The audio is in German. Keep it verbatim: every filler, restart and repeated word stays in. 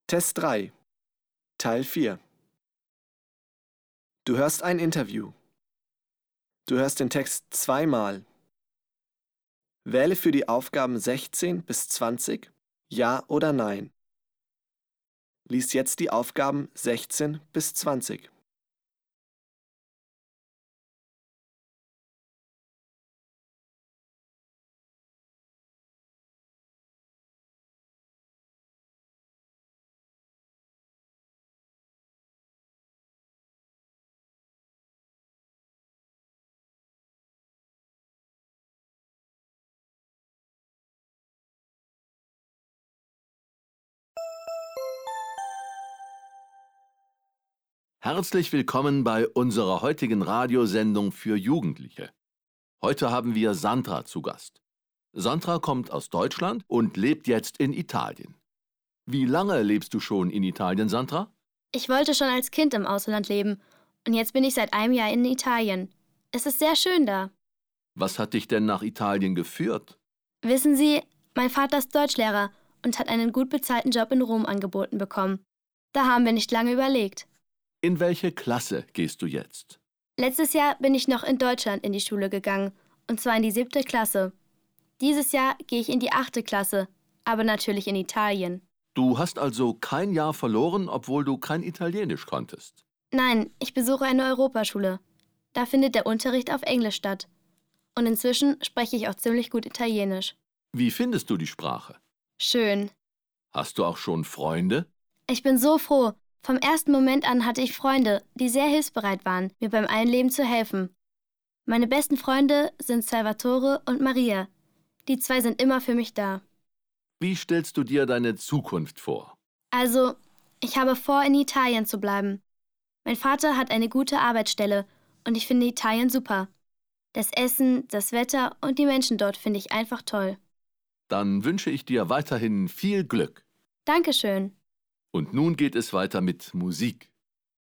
Test drei, Teil vier. Du hörst ein Interview. Du hörst den Text zweimal. Wähle für die Aufgaben sechzehn bis zwanzig Ja oder Nein. Lies jetzt die Aufgaben sechzehn bis zwanzig. Herzlich willkommen bei unserer heutigen Radiosendung für Jugendliche. Heute haben wir Sandra zu Gast. Sandra kommt aus Deutschland und lebt jetzt in Italien. Wie lange lebst du schon in Italien, Sandra? Ich wollte schon als Kind im Ausland leben und jetzt bin ich seit einem Jahr in Italien. Es ist sehr schön da. Was hat dich denn nach Italien geführt? Wissen Sie, mein Vater ist Deutschlehrer und hat einen gut bezahlten Job in Rom angeboten bekommen. Da haben wir nicht lange überlegt. In welche Klasse gehst du jetzt? Letztes Jahr bin ich noch in Deutschland in die Schule gegangen, und zwar in die siebte Klasse. Dieses Jahr gehe ich in die achte Klasse, aber natürlich in Italien. Du hast also kein Jahr verloren, obwohl du kein Italienisch konntest. Nein, ich besuche eine Europaschule. Da findet der Unterricht auf Englisch statt. Und inzwischen spreche ich auch ziemlich gut Italienisch. Wie findest du die Sprache? Schön. Hast du auch schon Freunde? Ich bin so froh. Vom ersten Moment an hatte ich Freunde, die sehr hilfsbereit waren, mir beim Einleben zu helfen. Meine besten Freunde sind Salvatore und Maria. Die zwei sind immer für mich da. Wie stellst du dir deine Zukunft vor? Also, ich habe vor, in Italien zu bleiben. Mein Vater hat eine gute Arbeitsstelle und ich finde Italien super. Das Essen, das Wetter und die Menschen dort finde ich einfach toll. Dann wünsche ich dir weiterhin viel Glück. Dankeschön. Und nun geht es weiter mit Musik.